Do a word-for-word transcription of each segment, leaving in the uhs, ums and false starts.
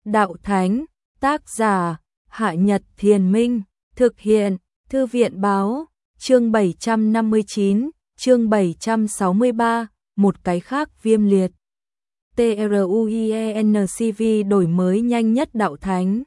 Đạo Thánh, tác giả, Hạ Nhật Thiền Minh, thực hiện, Thư viện Báo, chương bảy trăm năm mươi chín, chương bảy trăm sáu mươi ba, một cái khác viêm liệt. TRUIENCV đổi mới nhanh nhất Đạo Thánh.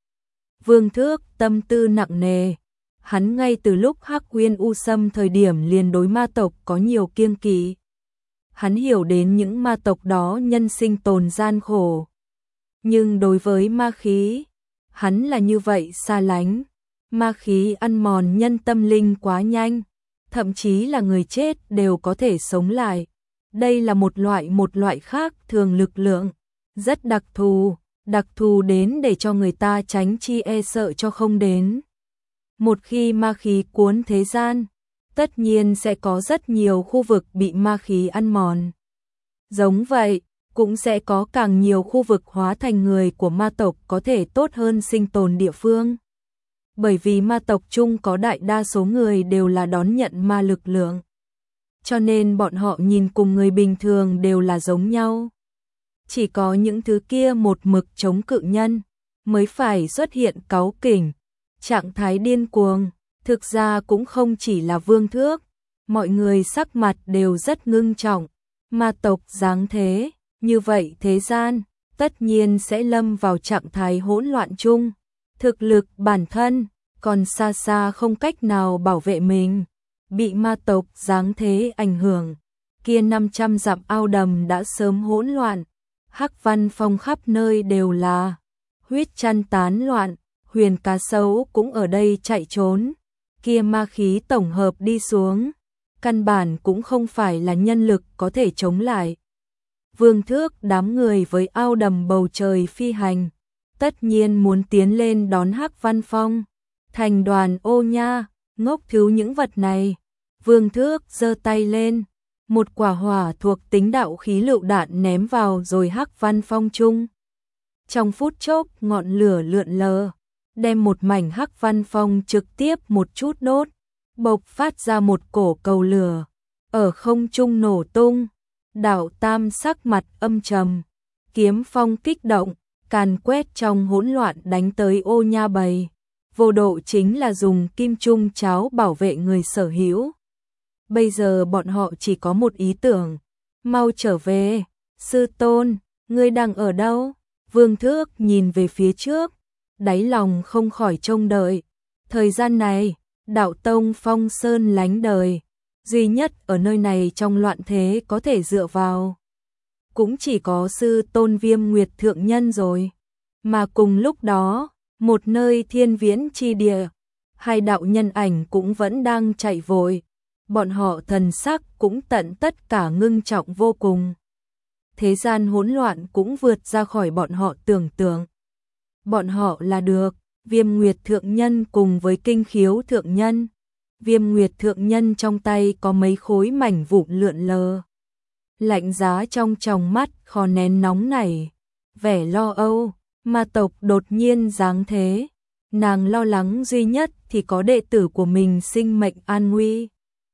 Vương Thước tâm tư nặng nề, hắn ngay từ lúc Hắc Uyên U Sâm thời điểm liền đối ma tộc có nhiều kiêng kỵ. Hắn hiểu đến những ma tộc đó nhân sinh tồn gian khổ. Nhưng đối với ma khí, hắn là như vậy xa lánh. Ma khí ăn mòn nhân tâm linh quá nhanh, thậm chí là người chết đều có thể sống lại. Đây là một loại một loại khác thường lực lượng, rất đặc thù, đặc thù đến để cho người ta tránh chi e sợ cho không đến. Một khi ma khí cuốn thế gian, tất nhiên sẽ có rất nhiều khu vực bị ma khí ăn mòn. Giống vậy, cũng sẽ có càng nhiều khu vực hóa thành người của ma tộc có thể tốt hơn sinh tồn địa phương. Bởi vì ma tộc chung có đại đa số người đều là đón nhận ma lực lượng. Cho nên bọn họ nhìn cùng người bình thường đều là giống nhau. Chỉ có những thứ kia một mực chống cự nhân, mới phải xuất hiện cáu kỉnh, trạng thái điên cuồng. Thực ra cũng không chỉ là Vương Thước, mọi người sắc mặt đều rất ngưng trọng. Ma tộc dáng thế, như vậy thế gian, tất nhiên sẽ lâm vào trạng thái hỗn loạn chung. Thực lực bản thân, còn xa xa không cách nào bảo vệ mình. Bị ma tộc dáng thế ảnh hưởng, kia năm trăm dặm ao đầm đã sớm hỗn loạn. Hắc Văn Phong khắp nơi đều là huyết chăn tán loạn, huyền cá sấu cũng ở đây chạy trốn. Kia ma khí tổng hợp đi xuống, căn bản cũng không phải là nhân lực có thể chống lại. Vương Thước đám người với ao đầm bầu trời phi hành, tất nhiên muốn tiến lên đón Hắc Văn Phong. Thành đoàn ô nha, ngốc thiếu những vật này. Vương Thước giơ tay lên, một quả hỏa thuộc tính đạo khí lựu đạn ném vào rồi Hắc Văn Phong chung. Trong phút chốc ngọn lửa lượn lờ, đem một mảnh Hắc Văn Phong trực tiếp một chút đốt, bộc phát ra một cổ cầu lửa, ở không trung nổ tung. Đạo Tam sắc mặt âm trầm, kiếm phong kích động, càn quét trong hỗn loạn đánh tới ô nha bầy. Vô độ chính là dùng kim trung cháo bảo vệ người sở hữu. Bây giờ bọn họ chỉ có một ý tưởng, mau trở về. Sư tôn, ngươi đang ở đâu? Vương Thước nhìn về phía trước, đáy lòng không khỏi trông đợi. Thời gian này, đạo tông Phong Sơn lánh đời, duy nhất ở nơi này trong loạn thế có thể dựa vào, cũng chỉ có sư tôn Viêm Nguyệt Thượng Nhân rồi. Mà cùng lúc đó, một nơi thiên viễn chi địa, hai đạo nhân ảnh cũng vẫn đang chạy vội. Bọn họ thần sắc cũng tận tất cả ngưng trọng vô cùng. Thế gian hỗn loạn cũng vượt ra khỏi bọn họ tưởng tượng. Bọn họ là được Viêm Nguyệt Thượng Nhân cùng với Kinh Khiếu Thượng Nhân. Viêm Nguyệt Thượng Nhân trong tay có mấy khối mảnh vụn lượn lờ. Lạnh giá trong tròng mắt khó nén nóng nảy, vẻ lo âu. Ma tộc đột nhiên giáng thế, nàng lo lắng duy nhất thì có đệ tử của mình sinh mệnh an nguy.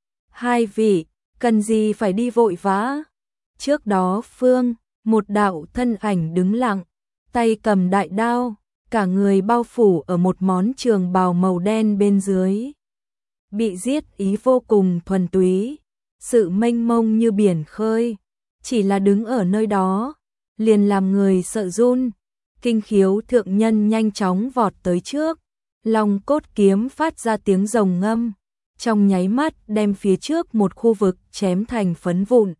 Hai vị, cần gì phải đi vội vã? Trước đó phương, một đạo thân ảnh đứng lặng, tay cầm đại đao, cả người bao phủ ở một món trường bào màu đen bên dưới. Bị giết ý vô cùng thuần túy, sự mênh mông như biển khơi, chỉ là đứng ở nơi đó, liền làm người sợ run. Kinh Khiếu Thượng Nhân nhanh chóng vọt tới trước, long cốt kiếm phát ra tiếng rồng ngâm, trong nháy mắt đem phía trước một khu vực chém thành phấn vụn.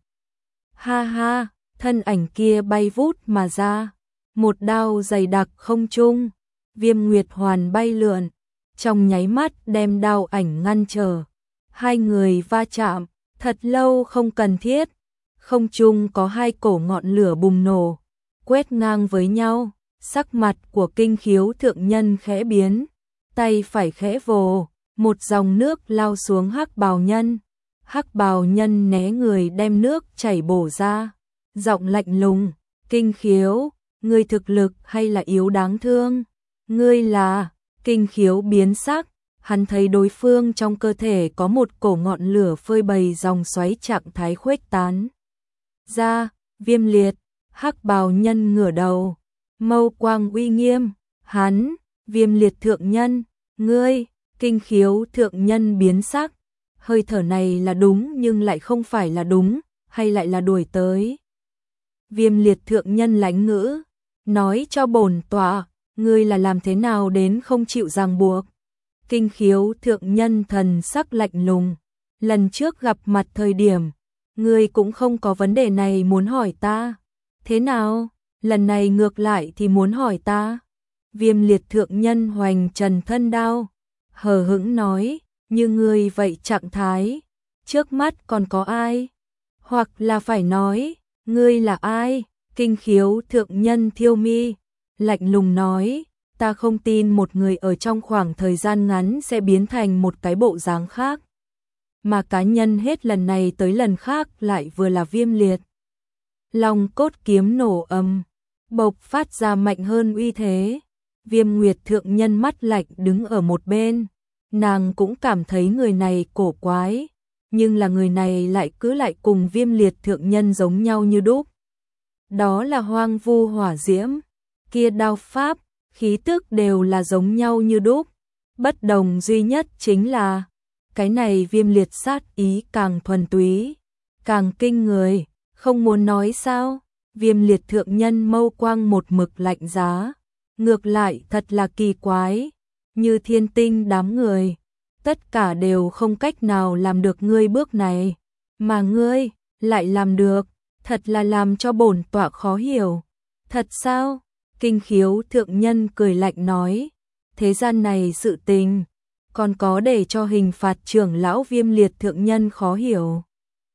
Ha ha, thân ảnh kia bay vút mà ra, một đao dày đặc không trung, Viêm Nguyệt Hoàn bay lượn, trong nháy mắt đem đao ảnh ngăn trở. Hai người va chạm, thật lâu không cần thiết, không trung có hai cổ ngọn lửa bùng nổ, quét ngang với nhau. Sắc mặt của Kinh Khiếu Thượng Nhân khẽ biến, tay phải khẽ vồ, một dòng nước lao xuống Hắc Bào Nhân. Hắc Bào Nhân né người đem nước chảy bổ ra, giọng lạnh lùng, Kinh Khiếu, ngươi thực lực hay là yếu đáng thương? Ngươi là... Kinh Khiếu biến sắc, hắn thấy đối phương trong cơ thể có một cổ ngọn lửa phơi bày dòng xoáy trạng thái khuếch tán ra, viêm liệt. Hắc Bào Nhân ngửa đầu, mâu quang uy nghiêm, hắn, Viêm Liệt thượng nhân, ngươi, Kinh Khiếu thượng nhân biến sắc, hơi thở này là đúng nhưng lại không phải là đúng, hay lại là đuổi tới. Viêm Liệt thượng nhân lãnh ngữ, nói cho bổn tọa, ngươi là làm thế nào đến không chịu ràng buộc. Kinh Khiếu thượng nhân thần sắc lạnh lùng, lần trước gặp mặt thời điểm, ngươi cũng không có vấn đề này muốn hỏi ta. Thế nào, lần này ngược lại thì muốn hỏi ta. Viêm Liệt thượng nhân hoành trần thân đao, hờ hững nói, như ngươi vậy trạng thái, trước mắt còn có ai? Hoặc là phải nói, ngươi là ai? Kinh Khiếu thượng nhân thiêu mi, lạnh lùng nói, ta không tin một người ở trong khoảng thời gian ngắn sẽ biến thành một cái bộ dáng khác. Mà cá nhân hết lần này tới lần khác lại vừa là Viêm Liệt. Long cốt kiếm nổ ầm, bộc phát ra mạnh hơn uy thế. Viêm Nguyệt thượng nhân mắt lạnh đứng ở một bên, nàng cũng cảm thấy người này cổ quái, nhưng là người này lại cứ lại cùng Viêm Liệt thượng nhân giống nhau như đúc. Đó là hoang vu hỏa diễm, kia đao pháp, khí tức đều là giống nhau như đúc, bất đồng duy nhất chính là cái này Viêm Liệt sát ý càng thuần túy, càng kinh người, không muốn nói sao? Viêm Liệt thượng nhân mâu quang một mực lạnh giá, ngược lại thật là kỳ quái, như thiên tinh đám người, tất cả đều không cách nào làm được ngươi bước này, mà ngươi lại làm được, thật là làm cho bổn tọa khó hiểu. Thật sao? Kinh Khiếu thượng nhân cười lạnh nói, thế gian này sự tình, còn có để cho hình phạt trưởng lão Viêm Liệt thượng nhân khó hiểu.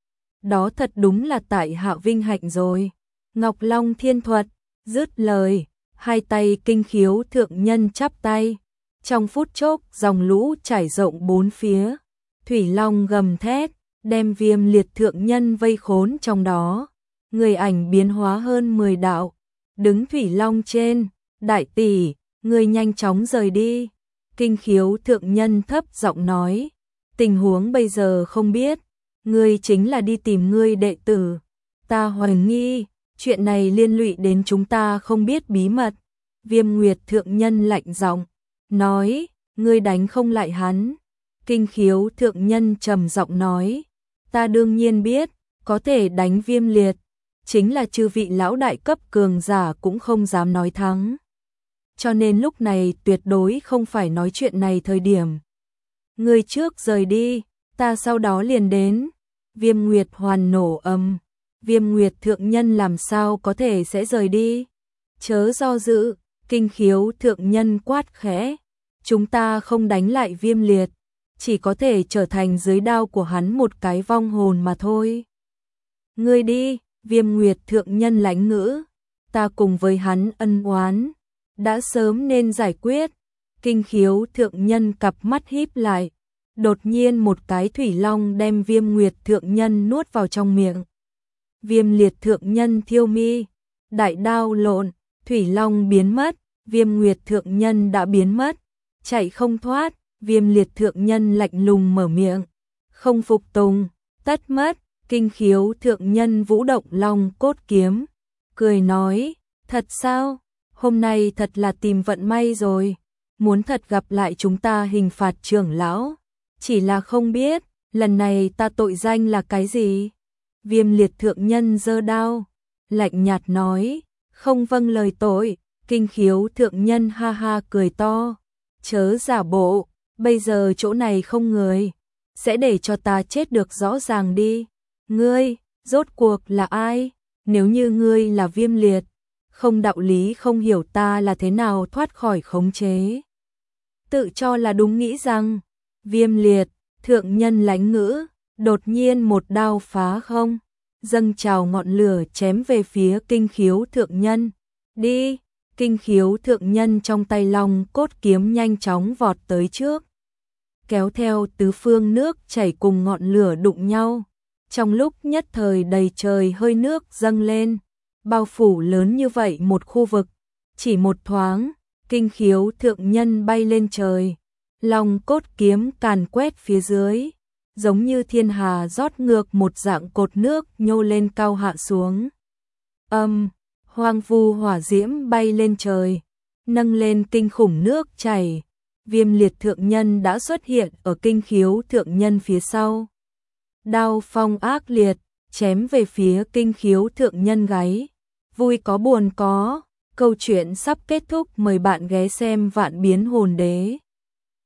Đó thật đúng là tại hạ vinh hạnh rồi. Ngọc Long Thiên Thuật, dứt lời, hai tay Kinh Khiếu thượng nhân chắp tay, trong phút chốc dòng lũ trải rộng bốn phía, thủy long gầm thét, đem Viêm Liệt thượng nhân vây khốn trong đó. Người ảnh biến hóa hơn mười đạo, đứng thủy long trên, đại tỷ, người nhanh chóng rời đi. Kinh Khiếu thượng nhân thấp giọng nói, tình huống bây giờ không biết, ngươi chính là đi tìm ngươi đệ tử, ta hoài nghi, chuyện này liên lụy đến chúng ta không biết bí mật. Viêm Nguyệt thượng nhân lạnh giọng nói, ngươi đánh không lại hắn. Kinh Khiếu thượng nhân trầm giọng nói, ta đương nhiên biết, có thể đánh Viêm Liệt, chính là chư vị lão đại cấp cường giả cũng không dám nói thắng. Cho nên lúc này tuyệt đối không phải nói chuyện này thời điểm. Ngươi trước rời đi, ta sau đó liền đến. Viêm Nguyệt hoàn nổ ầm, Viêm Nguyệt thượng nhân làm sao có thể sẽ rời đi? Chớ do dự, Kinh Khiếu thượng nhân quát khẽ, chúng ta không đánh lại Viêm Liệt, chỉ có thể trở thành dưới đao của hắn một cái vong hồn mà thôi. Ngươi đi, Viêm Nguyệt thượng nhân lãnh ngữ, ta cùng với hắn ân oán, đã sớm nên giải quyết. Kinh Khiếu thượng nhân cặp mắt híp lại, đột nhiên một cái thủy long đem Viêm Nguyệt thượng nhân nuốt vào trong miệng. Viêm Liệt thượng nhân thiêu mi, đại đao lộn, thủy long biến mất, Viêm Nguyệt thượng nhân đã biến mất, chạy không thoát. Viêm Liệt thượng nhân lạnh lùng mở miệng, không phục tùng, tất mất. Kinh Khiếu thượng nhân vũ động long cốt kiếm, cười nói, thật sao? Hôm nay thật là tìm vận may rồi, muốn thật gặp lại chúng ta hình phạt trưởng lão, chỉ là không biết, lần này ta tội danh là cái gì? Viêm Liệt thượng nhân giơ đao, lạnh nhạt nói, không vâng lời tội. Kinh Khiếu thượng nhân ha ha cười to, chớ giả bộ, bây giờ chỗ này không người, sẽ để cho ta chết được rõ ràng đi. Ngươi, rốt cuộc là ai? Nếu như ngươi là Viêm Liệt, không đạo lý không hiểu ta là thế nào thoát khỏi khống chế. Tự cho là đúng nghĩ rằng, Viêm Liệt, thượng nhân lãnh ngữ, đột nhiên một đao phá không, dâng trào ngọn lửa chém về phía Kinh Khiếu thượng nhân. Đi, Kinh Khiếu thượng nhân trong tay long cốt kiếm nhanh chóng vọt tới trước, kéo theo tứ phương nước chảy cùng ngọn lửa đụng nhau. Trong lúc nhất thời đầy trời hơi nước dâng lên, bao phủ lớn như vậy một khu vực, chỉ một thoáng, Kinh Khiếu thượng nhân bay lên trời, long cốt kiếm càn quét phía dưới, giống như thiên hà rót ngược một dạng cột nước nhô lên cao hạ xuống. Âm, Hoang vu hỏa diễm bay lên trời, nâng lên kinh khủng nước chảy. Viêm liệt thượng nhân đã xuất hiện ở kinh khiếu thượng nhân phía sau. Đao phong ác liệt, chém về phía kinh khiếu thượng nhân gáy. Vui có buồn có, câu chuyện sắp kết thúc, mời bạn ghé xem Vạn Biến Hồn Đế.